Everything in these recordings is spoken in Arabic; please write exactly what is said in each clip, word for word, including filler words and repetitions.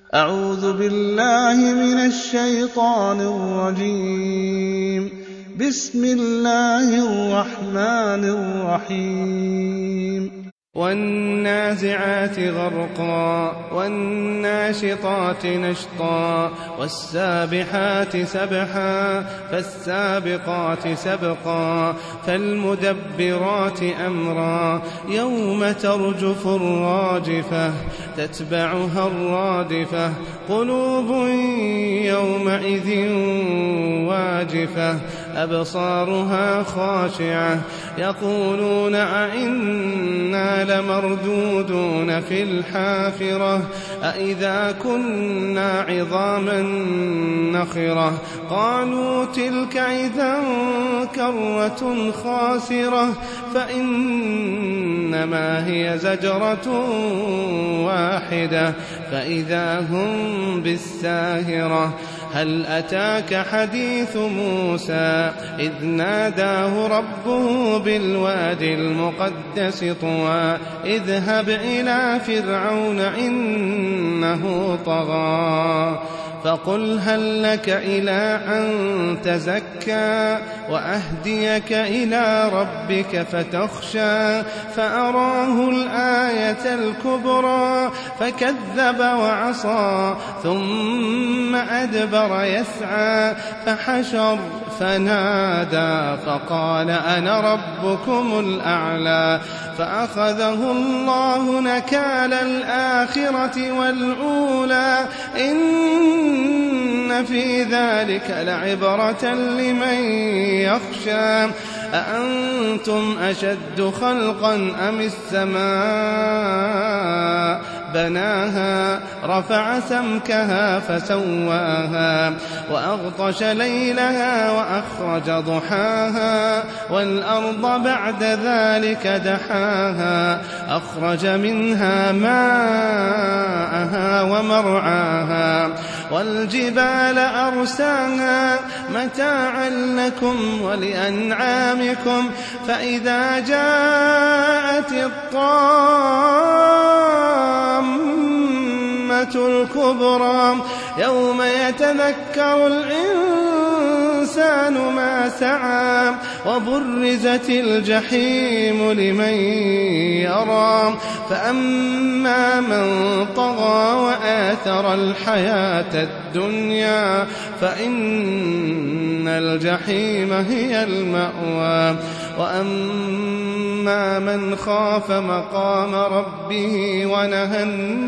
أعوذ بالله من الشيطان الرجيم. بسم الله الرحمن الرحيم. والنازعات غرقا والناشطات نشطا والسابحات سبحا فالسابقات سبقا فالمدبرات أمرا يوم ترجف الراجفة تتبعها الرادفة قلوب يومئذ واجفة أبصارها خاشعة يقولون أئنا لمردودون في الحافرة أئذا كنا عظاما نخرة قالوا تلك إذا كرة خاسرة فإنما هي زجرة واحدة فإذا هم بالساهرة هل أتاك حديث موسى إذ ناداه ربه بالوادي المقدس طوى اذهب إلى فرعون إنه طغى فقل هل لك إلى أن تزكى وأهديك إلى ربك فتخشى فأراه الآية الكبرى فكذب وعصى ثم أدبر يسعى فحشر فنادى فقال أنا ربكم الأعلى فأخذه الله نكال الآخرة والأولى إن في ذلك لعبرة لمن يخشى أأنتم أشد خلقا أم السماء بناها رفع سمكها فسواها وأغطش ليلها وأخرج ضحاها والأرض بعد ذلك دحاها أخرج منها ماءها ومرعاها والجبال أرساها متاعا لكم ولأنعامكم فإذا جاءت الطامة الكبرى يوم يتذكر الإنسان ما سعى وبرزت الجحيم لمن يرى فأما من طغى وآثر الحياة الدنيا فإن الجحيم هي المأوى وأما من خاف مقام ربه ونهى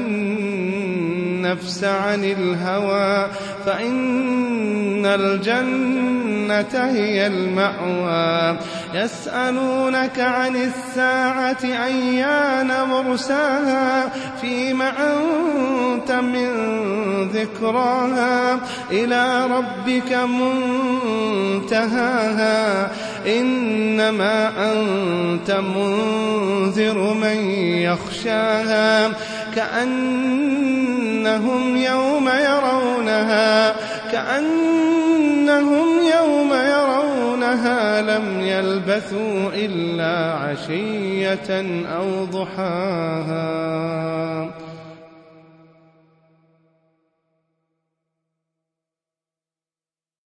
النفس عن الهوى فإن الجنة هي المأوى يسألونك عن الساعة أيان مرساها فيم أنت من ذكراها إلى ربك منتهاها إنما أنت منذر من يخشاها كأنهم يوم يرونها كأنهم يوم يرونها لم يلبثوا إلا عشية أو ضحاها.